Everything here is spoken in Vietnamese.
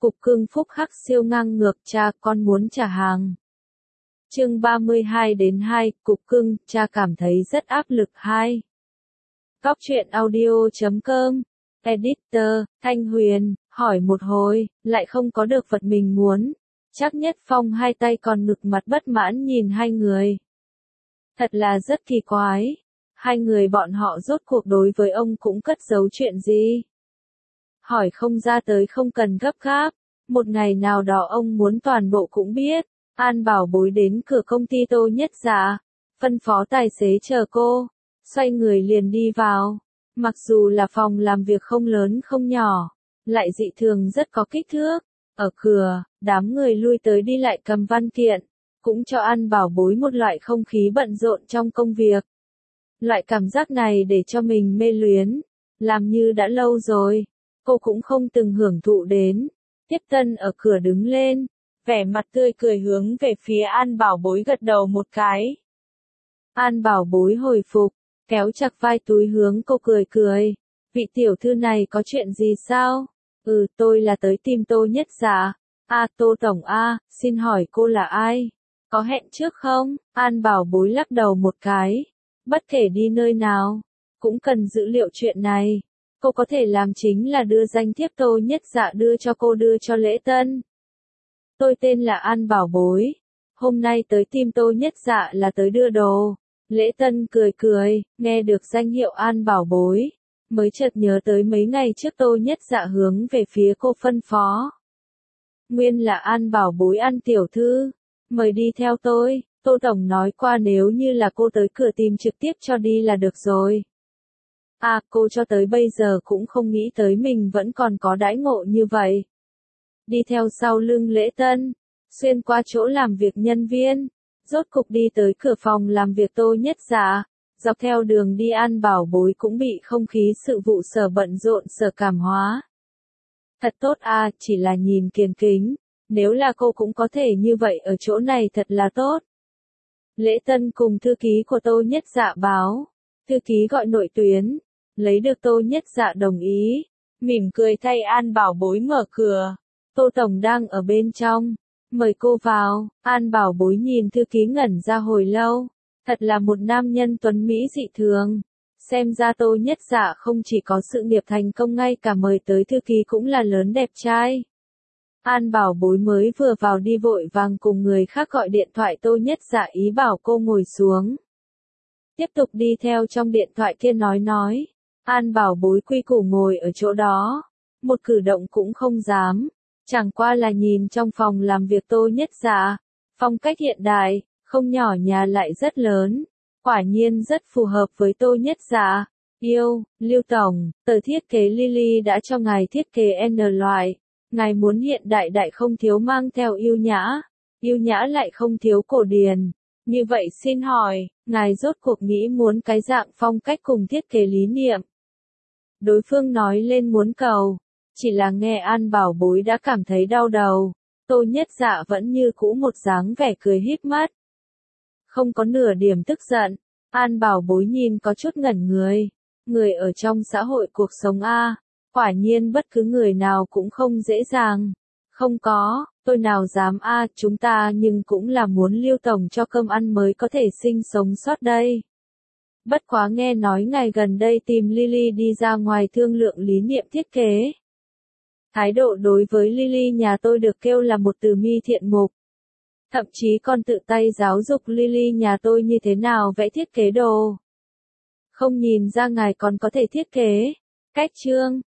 Cục cưng phúc hắc siêu ngang ngược, cha con muốn trả hàng. Chương 32-2, Cục cưng, cha cảm thấy rất áp lực 2. Góc truyện audio.com. Editor, Thanh Huyền, hỏi một hồi, lại không có được vật mình muốn. Trác Nhất Phong hai tay còn ngực mặt bất mãn nhìn hai người. Thật là rất kỳ quái. Hai người bọn họ rốt cuộc đối với ông cũng cất giấu chuyện gì? Hỏi không ra tới không cần gấp gáp. Một ngày nào đó ông muốn toàn bộ cũng biết. An Bảo Bối đến cửa công ty Tô Nhất Dạ, phân phó tài xế chờ cô, xoay người liền đi vào. Mặc dù là phòng làm việc không lớn không nhỏ, lại dị thường rất có kích thước. Ở cửa, đám người lui tới đi lại cầm văn kiện, cũng cho An Bảo Bối một loại không khí bận rộn trong công việc. Loại cảm giác này để cho mình mê luyến, làm như đã lâu rồi, cô cũng không từng hưởng thụ đến. Tiếp Tân ở cửa đứng lên, vẻ mặt tươi cười hướng về phía An Bảo Bối gật đầu một cái. An Bảo Bối hồi phục, kéo chặt vai túi hướng cô cười cười. Vị tiểu thư này có chuyện gì sao? Tôi là tới tìm Tô Nhất Dạ. Tô Tổng xin hỏi cô là ai? Có hẹn trước không? An Bảo Bối lắc đầu một cái. Bất kể đi nơi nào, cũng cần dữ liệu chuyện này. Cô có thể làm chính là đưa danh thiếp Tô Nhất Dạ đưa cho cô đưa cho lễ tân. Tôi tên là An Bảo Bối. Hôm nay tới tìm Tô Nhất Dạ là tới đưa đồ. Lễ tân cười cười, nghe được danh hiệu An Bảo Bối. Mới chợt nhớ tới mấy ngày trước Tô Nhất Dạ hướng về phía cô phân phó. Nguyên là An Bảo Bối An tiểu thư. Mời đi theo tôi. Tô Tổng nói qua nếu như là cô tới cửa tìm trực tiếp cho đi là được rồi. Cô cho tới bây giờ cũng không nghĩ tới mình vẫn còn có đãi ngộ như vậy. Đi theo sau lưng lễ tân, xuyên qua chỗ làm việc nhân viên, rốt cục đi tới cửa phòng làm việc Tô Nhất Dạ. Dọc theo đường đi An Bảo Bối cũng bị không khí sự vụ sở bận rộn sở cảm hóa. Thật tốt chỉ là nhìn kiền kính, nếu là cô cũng có thể như vậy ở chỗ này thật là tốt. Lễ tân cùng thư ký của Tô Nhất Dạ báo, thư ký gọi nội tuyến, lấy được Tô Nhất Dạ đồng ý, mỉm cười thay An Bảo Bối mở cửa. Tô Tổng đang ở bên trong, mời cô vào. An Bảo Bối nhìn thư ký ngẩn ra hồi lâu, thật là một nam nhân tuấn mỹ dị thường. Xem ra Tô Nhất Dạ không chỉ có sự nghiệp thành công, ngay cả mời tới thư ký cũng là lớn đẹp trai. An Bảo Bối mới vừa vào đi vội vàng cùng người khác gọi điện thoại Tô Nhất Dạ ý bảo cô ngồi xuống. Tiếp tục đi theo trong điện thoại kia nói. An Bảo Bối quy củ ngồi ở chỗ đó, một cử động cũng không dám. Chẳng qua là nhìn trong phòng làm việc Tô Nhất Dạ, phong cách hiện đại, không nhỏ nhà lại rất lớn, quả nhiên rất phù hợp với Tô Nhất Dạ. Lưu Tổng, tờ thiết kế Lily đã cho ngài thiết kế N loại, ngài muốn hiện đại không thiếu mang theo yêu nhã lại không thiếu cổ điển. Như vậy xin hỏi, ngài rốt cuộc nghĩ muốn cái dạng phong cách cùng thiết kế lý niệm? Đối phương nói lên muốn cầu. Chỉ là nghe An Bảo Bối đã cảm thấy đau đầu. Tô Nhất Dạ vẫn như cũ một dáng vẻ cười híp mắt, không có nửa điểm tức giận. An Bảo Bối nhìn có chút ngẩn người. Người ở trong xã hội cuộc sống quả nhiên bất cứ người nào cũng không dễ dàng. Không có, tôi nào dám chúng ta nhưng cũng là muốn Lưu Tổng cho cơm ăn mới có thể sinh sống sót đây. Bất quá nghe nói ngài gần đây tìm Lily đi ra ngoài thương lượng lý niệm thiết kế. Thái độ đối với Lily nhà tôi được kêu là một từ mi thiện mục. Thậm chí còn tự tay giáo dục Lily nhà tôi như thế nào vẽ thiết kế đồ. Không nhìn ra ngài còn có thể thiết kế. Cách chương,